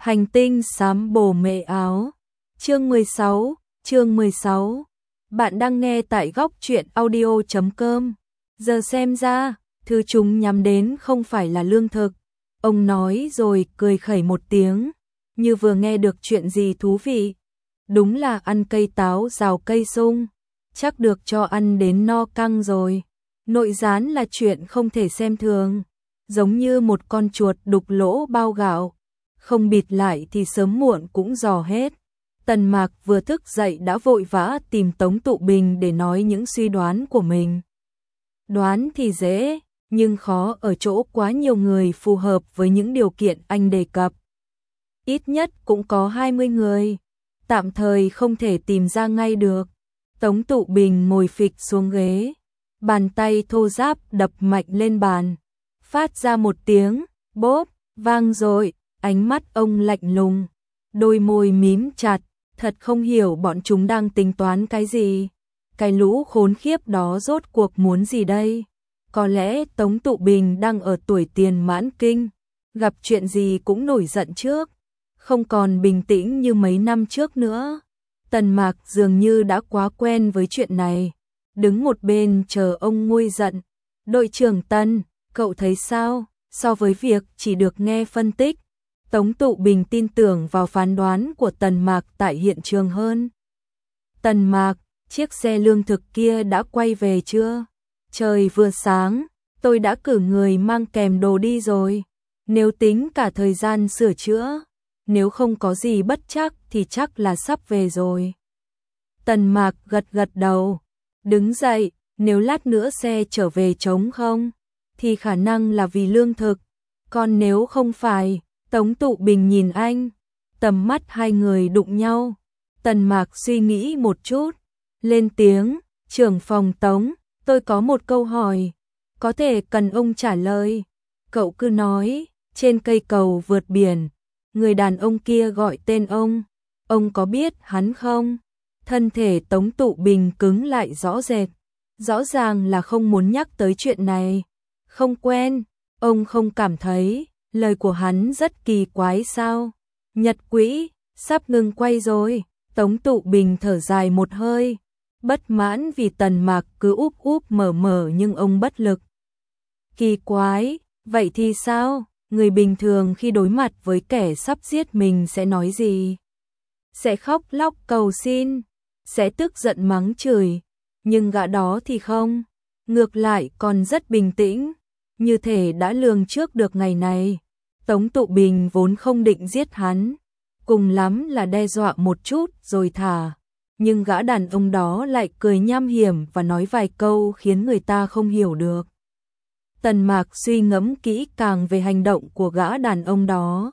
Hành tinh xám bồ mệ áo. Chương 16. Bạn đang nghe tại góc truyện audio.com. Giờ xem ra, thứ chúng nhắm đến không phải là lương thực. Ông nói rồi cười khẩy một tiếng, như vừa nghe được chuyện gì thú vị. Đúng là ăn cây táo rào cây sung, chắc được cho ăn đến no căng rồi. Nội gián là chuyện không thể xem thường, giống như một con chuột đục lỗ bao gạo, không bịt lại thì sớm muộn cũng dò hết. Tần Mạc vừa thức dậy đã vội vã tìm Tống Tụ Bình để nói những suy đoán của mình. Đoán thì dễ, nhưng khó ở chỗ quá nhiều người phù hợp với những điều kiện anh đề cập. Ít nhất cũng có 20 người, tạm thời không thể tìm ra ngay được. Tống Tụ Bình ngồi phịch xuống ghế, bàn tay thô ráp đập mạnh lên bàn, phát ra một tiếng bốp vang dội. Ánh mắt ông lạnh lùng, đôi môi mím chặt, thật không hiểu bọn chúng đang tính toán cái gì. Cái lũ khốn khiếp đó rốt cuộc muốn gì đây? Có lẽ Tống Tụ Bình đang ở tuổi tiền mãn kinh, gặp chuyện gì cũng nổi giận trước, không còn bình tĩnh như mấy năm trước nữa. Tần Mạc dường như đã quá quen với chuyện này, đứng một bên chờ ông nguôi giận. Đội trưởng Tần, cậu thấy sao? So với việc chỉ được nghe phân tích, Tống Tụ Bình tin tưởng vào phán đoán của Tần Mạc tại hiện trường hơn. Tần Mạc, chiếc xe lương thực kia đã quay về chưa? Trời vừa sáng, tôi đã cử người mang kèm đồ đi rồi. Nếu tính cả thời gian sửa chữa, nếu không có gì bất trắc thì chắc là sắp về rồi. Tần Mạc gật gật đầu, đứng dậy, nếu lát nữa xe trở về trống không, thì khả năng là vì lương thực, còn nếu không phải. Tống Tụ Bình nhìn anh, tầm mắt hai người đụng nhau. Tần Mạc suy nghĩ một chút, lên tiếng, trưởng phòng Tống, tôi có một câu hỏi, có thể cần ông trả lời. Cậu cứ nói, trên cây cầu vượt biển, người đàn ông kia gọi tên ông có biết hắn không? Thân thể Tống Tụ Bình cứng lại rõ rệt, rõ ràng là không muốn nhắc tới chuyện này. Không quen, ông không cảm thấy lời của hắn rất kỳ quái sao? Nhật quỹ, sắp ngừng quay rồi. Tống Tụ Bình thở dài một hơi, bất mãn vì Tần Mạc cứ úp úp mở mở nhưng ông bất lực. Kỳ quái, vậy thì sao? Người bình thường khi đối mặt với kẻ sắp giết mình sẽ nói gì? Sẽ khóc lóc cầu xin, sẽ tức giận mắng chửi, nhưng gã đó thì không, ngược lại còn rất bình tĩnh, như thể đã lường trước được ngày này. Tống Tụ Bình vốn không định giết hắn, cùng lắm là đe dọa một chút rồi thả, nhưng gã đàn ông đó lại cười nham hiểm và nói vài câu khiến người ta không hiểu được. Tần Mạc suy ngẫm kỹ càng về hành động của gã đàn ông đó.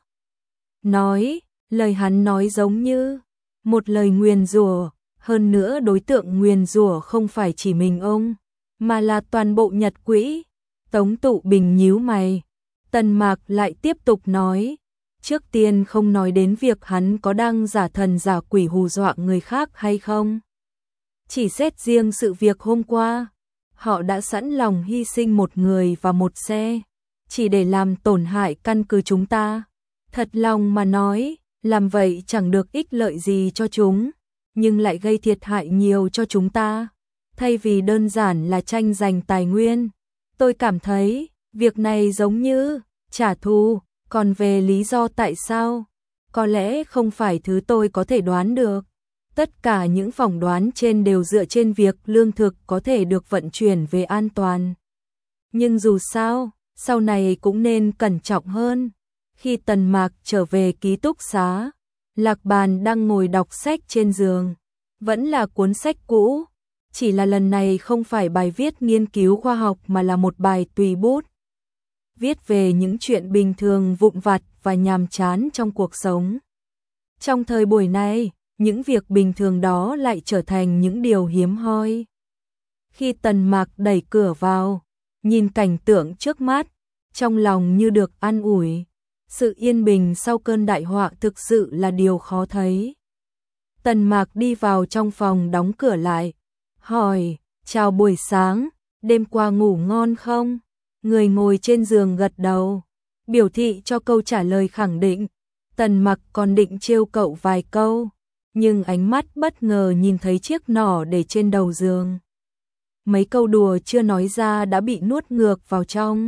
Nói, lời hắn nói giống như một lời nguyền rủa, hơn nữa đối tượng nguyền rủa không phải chỉ mình ông, mà là toàn bộ Nhật quỹ. Tống Tụ Bình nhíu mày. Tần Mạc lại tiếp tục nói, trước tiên không nói đến việc hắn có đang giả thần giả quỷ hù dọa người khác hay không. Chỉ xét riêng sự việc hôm qua, họ đã sẵn lòng hy sinh một người và một xe, chỉ để làm tổn hại căn cứ chúng ta. Thật lòng mà nói, làm vậy chẳng được ích lợi gì cho chúng, nhưng lại gây thiệt hại nhiều cho chúng ta. Thay vì đơn giản là tranh giành tài nguyên, tôi cảm thấy việc này giống như trả thù, còn về lý do tại sao, có lẽ không phải thứ tôi có thể đoán được. Tất cả những phỏng đoán trên đều dựa trên việc lương thực có thể được vận chuyển về an toàn. Nhưng dù sao, sau này cũng nên cẩn trọng hơn. Khi Tần Mạc trở về ký túc xá, Lạc Bàn đang ngồi đọc sách trên giường, vẫn là cuốn sách cũ, chỉ là lần này không phải bài viết nghiên cứu khoa học mà là một bài tùy bút, viết về những chuyện bình thường vụn vặt và nhàm chán trong cuộc sống. Trong thời buổi này, những việc bình thường đó lại trở thành những điều hiếm hoi. Khi Tần Mạc đẩy cửa vào, nhìn cảnh tượng trước mắt, trong lòng như được an ủi. Sự yên bình sau cơn đại họa thực sự là điều khó thấy. Tần Mạc đi vào trong phòng đóng cửa lại, hỏi, chào buổi sáng, đêm qua ngủ ngon không? Người ngồi trên giường gật đầu, biểu thị cho câu trả lời khẳng định. Tần Mặc còn định trêu cậu vài câu, nhưng ánh mắt bất ngờ nhìn thấy chiếc nỏ để trên đầu giường. Mấy câu đùa chưa nói ra đã bị nuốt ngược vào trong.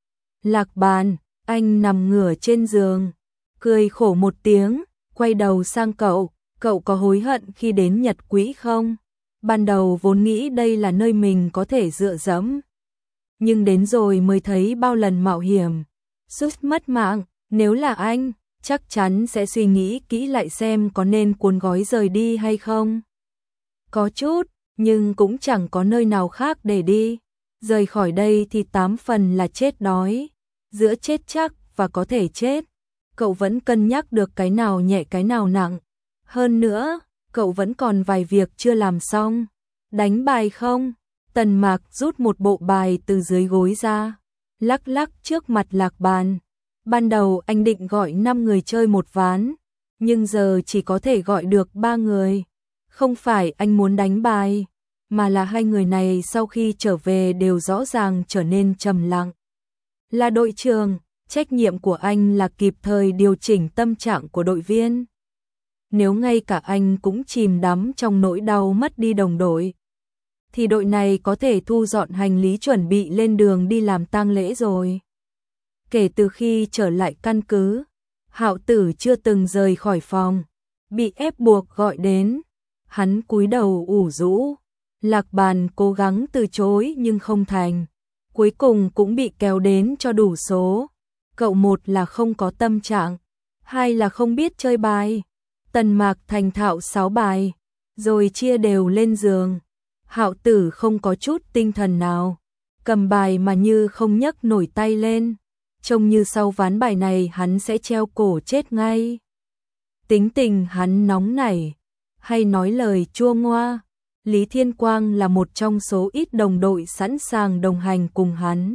Lạc Bàn, anh nằm ngửa trên giường, cười khổ một tiếng, quay đầu sang cậu, cậu có hối hận khi đến Nhật Quỹ không? Ban đầu vốn nghĩ đây là nơi mình có thể dựa dẫm, nhưng đến rồi mới thấy bao lần mạo hiểm, suýt mất mạng, nếu là anh, chắc chắn sẽ suy nghĩ kỹ lại xem có nên cuốn gói rời đi hay không. Có chút, nhưng cũng chẳng có nơi nào khác để đi. Rời khỏi đây thì 8 phần là chết đói, giữa chết chắc và có thể chết. Cậu vẫn cân nhắc được cái nào nhẹ cái nào nặng. Hơn nữa, cậu vẫn còn vài việc chưa làm xong. Đánh bài không? Tần Mạc rút một bộ bài từ dưới gối ra, lắc lắc trước mặt Lạc Bàn. Ban đầu anh định gọi 5 người chơi một ván, nhưng giờ chỉ có thể gọi được 3 người. Không phải anh muốn đánh bài, mà là hai người này sau khi trở về đều rõ ràng trở nên trầm lặng. Là đội trưởng, trách nhiệm của anh là kịp thời điều chỉnh tâm trạng của đội viên. Nếu ngay cả anh cũng chìm đắm trong nỗi đau mất đi đồng đội, thì đội này có thể thu dọn hành lý chuẩn bị lên đường đi làm tang lễ rồi. Kể từ khi trở lại căn cứ, Hạo Tử chưa từng rời khỏi phòng, bị ép buộc gọi đến. Hắn cúi đầu ủ rũ, Lạc Bàn cố gắng từ chối nhưng không thành, cuối cùng cũng bị kéo đến cho đủ số. Cậu một là không có tâm trạng, hai là không biết chơi bài. Tần Mạc thành thạo 6 bài, rồi chia đều lên giường. Hạo Tử không có chút tinh thần nào, cầm bài mà như không nhấc nổi tay lên, trông như sau ván bài này hắn sẽ treo cổ chết ngay. Tính tình hắn nóng nảy, hay nói lời chua ngoa. Lý Thiên Quang là một trong số ít đồng đội sẵn sàng đồng hành cùng hắn.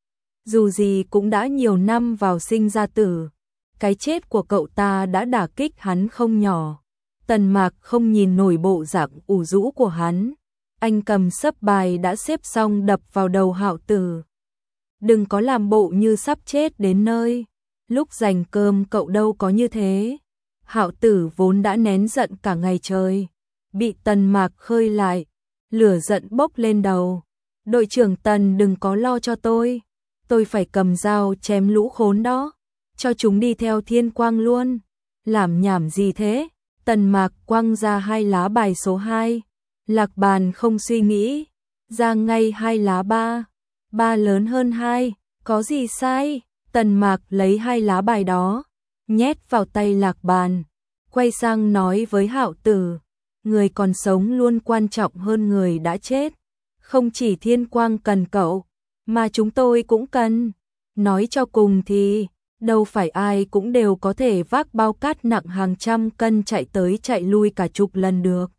Dù gì cũng đã nhiều năm vào sinh ra tử, cái chết của cậu ta đã đả kích hắn không nhỏ. Tần Mạc không nhìn nổi bộ dạng ủ rũ của hắn. Anh cầm sấp bài đã xếp xong đập vào đầu Hạo Tử. Đừng có làm bộ như sắp chết đến nơi. Lúc dành cơm cậu đâu có như thế. Hạo Tử vốn đã nén giận cả ngày trời, bị Tần Mạc khơi lại, lửa giận bốc lên đầu. Đội trưởng Tần, đừng có lo cho tôi phải cầm dao chém lũ khốn đó, cho chúng đi theo Thiên Quang luôn. Làm nhảm gì thế? Tần Mạc quăng ra 2 lá bài số 2. Lạc Bàn không suy nghĩ, ra ngay 2 lá 3. 3 lớn hơn 2, có gì sai? Tần Mạc lấy 2 lá bài đó, nhét vào tay Lạc Bàn, quay sang nói với Hạo Tử, người còn sống luôn quan trọng hơn người đã chết. Không chỉ Thiên Quang cần cậu, mà chúng tôi cũng cần. Nói cho cùng thì, đâu phải ai cũng đều có thể vác bao cát nặng hàng trăm cân chạy tới chạy lui cả chục lần được.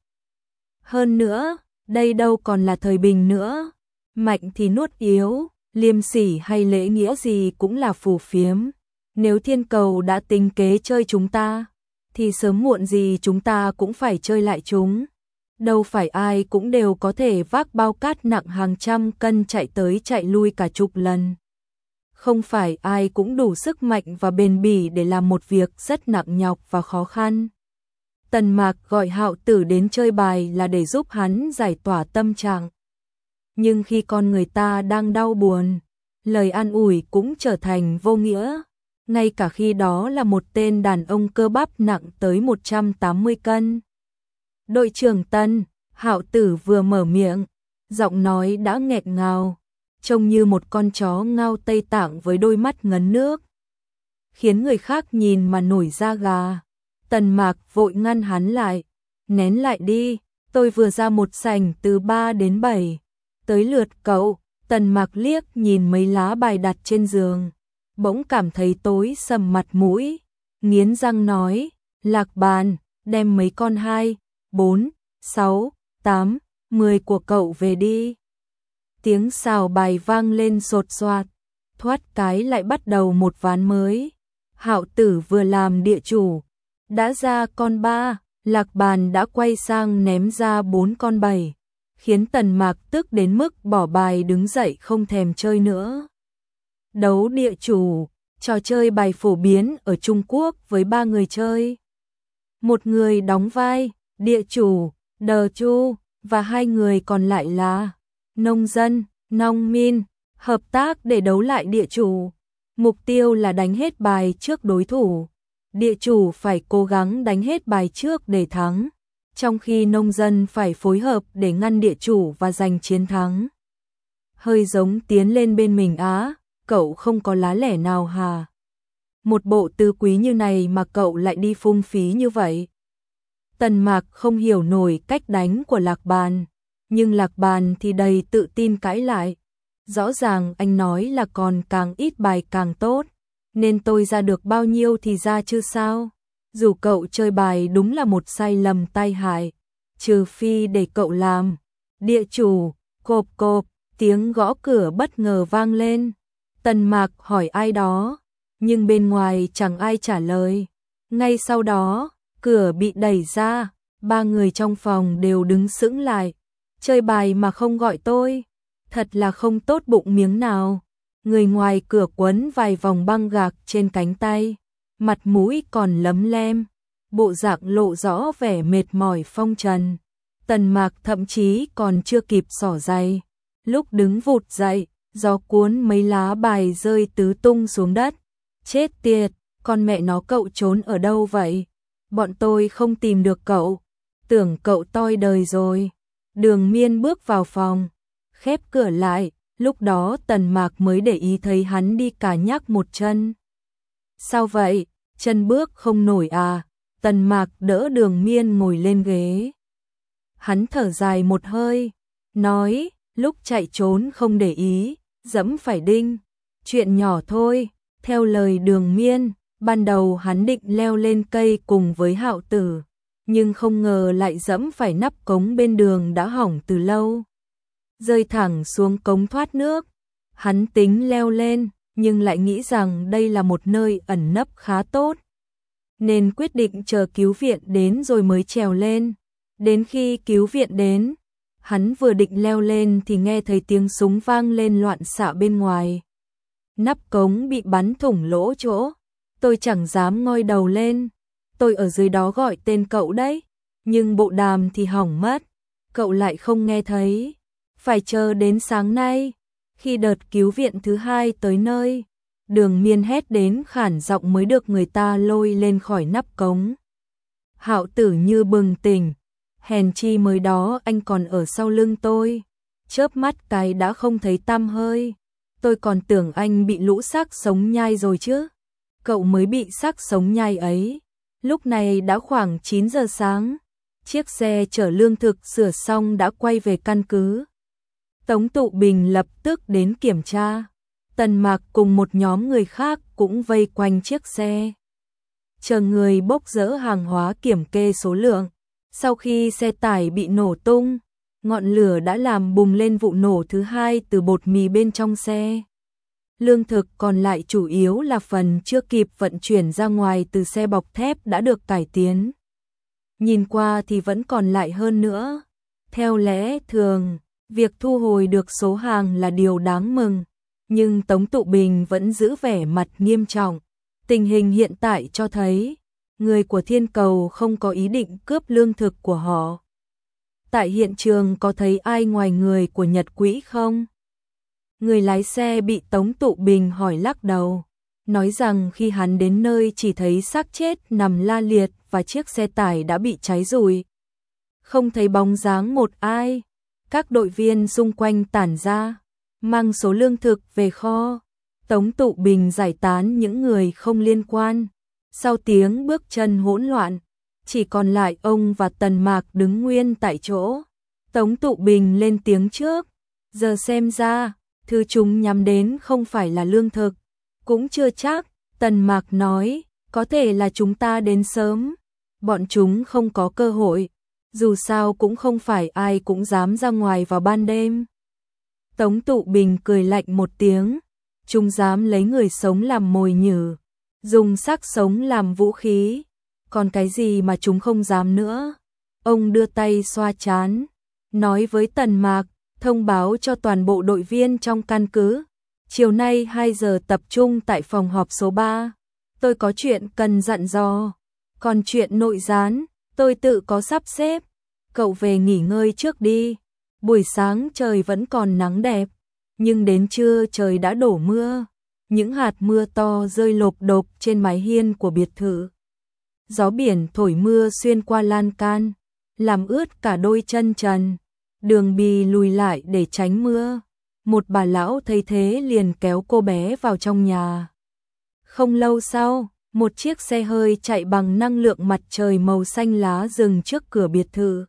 Hơn nữa, đây đâu còn là thời bình nữa. Mạnh thì nuốt yếu, liêm sỉ hay lễ nghĩa gì cũng là phù phiếm. Nếu thiên cầu đã tính kế chơi chúng ta, thì sớm muộn gì chúng ta cũng phải chơi lại chúng. Đâu phải ai cũng đều có thể vác bao cát nặng hàng trăm cân chạy tới chạy lui cả chục lần. Không phải ai cũng đủ sức mạnh và bền bỉ để làm một việc rất nặng nhọc và khó khăn. Tần Mạc gọi Hạo Tử đến chơi bài là để giúp hắn giải tỏa tâm trạng. Nhưng khi con người ta đang đau buồn, lời an ủi cũng trở thành vô nghĩa. Ngay cả khi đó là một tên đàn ông cơ bắp nặng tới 180 cân. Đội trưởng Tần, Hạo Tử vừa mở miệng, giọng nói đã nghẹt ngào, trông như một con chó ngao Tây Tạng với đôi mắt ngấn nước, khiến người khác nhìn mà nổi da gà. Tần Mạc vội ngăn hắn lại, nén lại đi, tôi vừa ra một sảnh từ 3 đến 7, tới lượt cậu. Tần Mạc liếc nhìn mấy lá bài đặt trên giường, bỗng cảm thấy tối sầm mặt mũi, nghiến răng nói, Lạc Bàn, đem mấy con 2, 4, 6, 8, 10 của cậu về đi. Tiếng xào bài vang lên sột soạt, thoát cái lại bắt đầu một ván mới. Hạo Tử vừa làm địa chủ, đã ra con 3, Lạc Bàn đã quay sang ném ra 4 con 7, khiến Tần Mạc tức đến mức bỏ bài đứng dậy không thèm chơi nữa. Đấu địa chủ, Trò chơi bài phổ biến ở Trung Quốc với 3 người chơi. Một người đóng vai địa chủ, đờ chu, và 2 người còn lại là nông dân, nông min, hợp tác để đấu lại địa chủ. Mục tiêu là đánh hết bài trước đối thủ. Địa chủ phải cố gắng đánh hết bài trước để thắng, trong khi nông dân phải phối hợp để ngăn địa chủ và giành chiến thắng. Hơi giống tiến lên bên mình á, cậu không có lá lẻ nào hả? Một bộ tứ quý như này mà cậu lại đi phung phí như vậy. Tần Mạc không hiểu nổi cách đánh của Lạc Bàn, nhưng Lạc Bàn thì đầy tự tin cãi lại. Rõ ràng anh nói là còn càng ít bài càng tốt, nên tôi ra được bao nhiêu thì ra chứ sao. Dù cậu chơi bài đúng là một sai lầm tai hại, trừ phi để cậu làm. Địa chủ, cộp cộp, tiếng gõ cửa bất ngờ vang lên. Tần Mạc hỏi ai đó, nhưng bên ngoài chẳng ai trả lời. Ngay sau đó, cửa bị đẩy ra, 3 người trong phòng đều đứng sững lại. Chơi bài mà không gọi tôi, thật là không tốt bụng miếng nào. Người ngoài cửa quấn vài vòng băng gạc trên cánh tay, mặt mũi còn lấm lem, bộ dạng lộ rõ vẻ mệt mỏi phong trần. Tần Mạc thậm chí còn chưa kịp xỏ giày, lúc đứng vụt dậy, gió cuốn mấy lá bài rơi tứ tung xuống đất. Chết tiệt, con mẹ nó cậu trốn ở đâu vậy? Bọn tôi không tìm được cậu, tưởng cậu toi đời rồi. Đường Miên bước vào phòng, khép cửa lại, lúc đó Tần Mạc mới để ý thấy hắn đi cả nhắc một chân. Sao vậy, chân bước không nổi à? Tần Mạc đỡ Đường Miên ngồi lên ghế. Hắn thở dài một hơi, nói, lúc chạy trốn không để ý, dẫm phải đinh. Chuyện nhỏ thôi, theo lời Đường Miên, ban đầu hắn định leo lên cây cùng với Hạo Tử, nhưng không ngờ lại dẫm phải nắp cống bên đường đã hỏng từ lâu. Rơi thẳng xuống cống thoát nước. Hắn tính leo lên, nhưng lại nghĩ rằng đây là một nơi ẩn nấp khá tốt, nên quyết định chờ cứu viện đến rồi mới trèo lên. Đến khi cứu viện đến, hắn vừa định leo lên thì nghe thấy tiếng súng vang lên loạn xạ bên ngoài. Nắp cống bị bắn thủng lỗ chỗ. Tôi chẳng dám ngoi đầu lên. Tôi ở dưới đó gọi tên cậu đấy, nhưng bộ đàm thì hỏng mất. Cậu lại không nghe thấy. Phải chờ đến sáng nay, khi đợt cứu viện thứ 2 tới nơi, Đường Miên hét đến khản giọng mới được người ta lôi lên khỏi nắp cống. Hạo Tử như bừng tỉnh, hèn chi mới đó anh còn ở sau lưng tôi, chớp mắt cái đã không thấy tăm hơi. Tôi còn tưởng anh bị lũ xác sống nhai rồi chứ. Cậu mới bị xác sống nhai ấy. Lúc này đã khoảng 9 giờ sáng, chiếc xe chở lương thực sửa xong đã quay về căn cứ. Tống Tụ Bình lập tức đến kiểm tra. Tần Mạc cùng một nhóm người khác cũng vây quanh chiếc xe, chờ người bốc dỡ hàng hóa kiểm kê số lượng. Sau khi xe tải bị nổ tung, ngọn lửa đã làm bùng lên vụ nổ thứ 2 từ bột mì bên trong xe. Lương thực còn lại chủ yếu là phần chưa kịp vận chuyển ra ngoài từ xe bọc thép đã được cải tiến. Nhìn qua thì vẫn còn lại hơn nữa. Theo lẽ thường, việc thu hồi được số hàng là điều đáng mừng, nhưng Tống Tụ Bình vẫn giữ vẻ mặt nghiêm trọng. Tình hình hiện tại cho thấy, người của Thiên Cầu không có ý định cướp lương thực của họ. Tại hiện trường có thấy ai ngoài người của Nhật Quỹ không? Người lái xe bị Tống Tụ Bình hỏi lắc đầu, nói rằng khi hắn đến nơi chỉ thấy xác chết nằm la liệt và chiếc xe tải đã bị cháy rụi. Không thấy bóng dáng một ai. Các đội viên xung quanh tản ra, mang số lương thực về kho. Tống Tụ Bình giải tán những người không liên quan. Sau tiếng bước chân hỗn loạn, chỉ còn lại ông và Tần Mạc đứng nguyên tại chỗ. Tống Tụ Bình lên tiếng trước, giờ xem ra, thứ chúng nhắm đến không phải là lương thực. Cũng chưa chắc, Tần Mạc nói, có thể là chúng ta đến sớm. Bọn chúng không có cơ hội, dù sao cũng không phải ai cũng dám ra ngoài vào ban đêm. Tống Tụ Bình cười lạnh một tiếng, chúng dám lấy người sống làm mồi nhử, dùng xác sống làm vũ khí, còn cái gì mà chúng không dám nữa. Ông đưa tay xoa trán, nói với Tần Mạc, thông báo cho toàn bộ đội viên trong căn cứ, chiều nay 2 giờ tập trung tại phòng họp số 3. Tôi có chuyện cần dặn dò. Còn chuyện nội gián, tôi tự có sắp xếp. Cậu về nghỉ ngơi trước đi. Buổi sáng trời vẫn còn nắng đẹp, nhưng đến trưa trời đã đổ mưa. Những hạt mưa to rơi lộp độp trên mái hiên của biệt thự. Gió biển thổi mưa xuyên qua lan can, làm ướt cả đôi chân trần. Đường Bì lùi lại để tránh mưa. Một bà lão thấy thế liền kéo cô bé vào trong nhà. Không lâu sau, một chiếc xe hơi chạy bằng năng lượng mặt trời màu xanh lá dừng trước cửa biệt thự.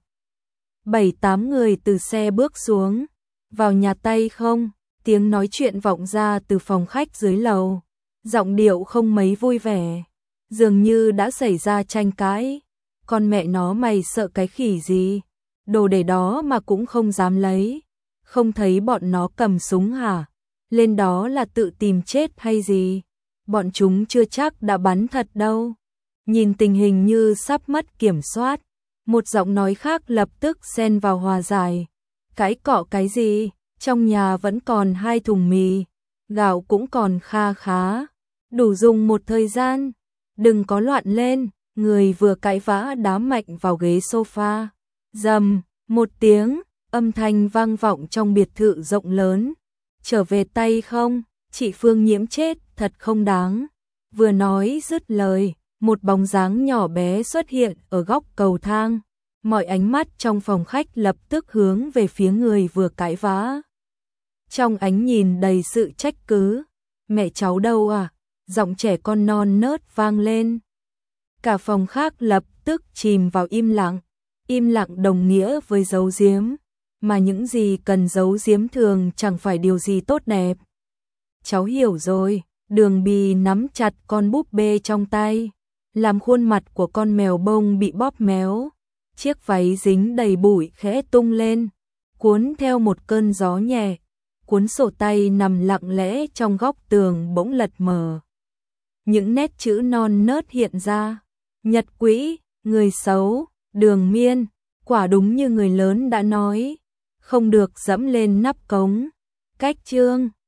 7-8 người từ xe bước xuống. Vào nhà tay không? Tiếng nói chuyện vọng ra từ phòng khách dưới lầu. Giọng điệu không mấy vui vẻ. Dường như đã xảy ra tranh cãi. Con mẹ nó, mày sợ cái khỉ gì? Đồ để đó mà cũng không dám lấy. Không thấy bọn nó cầm súng hả? Lên đó là tự tìm chết hay gì? Bọn chúng chưa chắc đã bắn thật đâu. Nhìn tình hình như sắp mất kiểm soát. Một giọng nói khác lập tức xen vào hòa giải. Cãi cọ cái gì? Trong nhà vẫn còn 2 thùng mì. Gạo cũng còn kha khá. Đủ dùng một thời gian. Đừng có loạn lên. Người vừa cãi vã đá mạnh vào ghế sofa. Rầm, một tiếng, âm thanh vang vọng trong biệt thự rộng lớn. Trở về tay không? Chị Phương Nhiễm chết, thật không đáng. Vừa nói dứt lời, một bóng dáng nhỏ bé xuất hiện ở góc cầu thang. Mọi ánh mắt trong phòng khách lập tức hướng về phía người vừa cãi vã. Trong ánh nhìn đầy sự trách cứ. Mẹ cháu đâu à? Giọng trẻ con non nớt vang lên. Cả phòng khác lập tức chìm vào im lặng. Im lặng đồng nghĩa với giấu giếm. Mà những gì cần giấu giếm thường chẳng phải điều gì tốt đẹp. Cháu hiểu rồi. Đường Bì nắm chặt con búp bê trong tay, làm khuôn mặt của con mèo bông bị bóp méo. Chiếc váy dính đầy bụi khẽ tung lên, cuốn theo một cơn gió nhẹ. Cuốn sổ tay nằm lặng lẽ trong góc tường bỗng lật mờ. Những nét chữ non nớt hiện ra. Nhật quỹ, người xấu, Đường Miên. Quả đúng như người lớn đã nói, không được dẫm lên nắp cống. Cách chương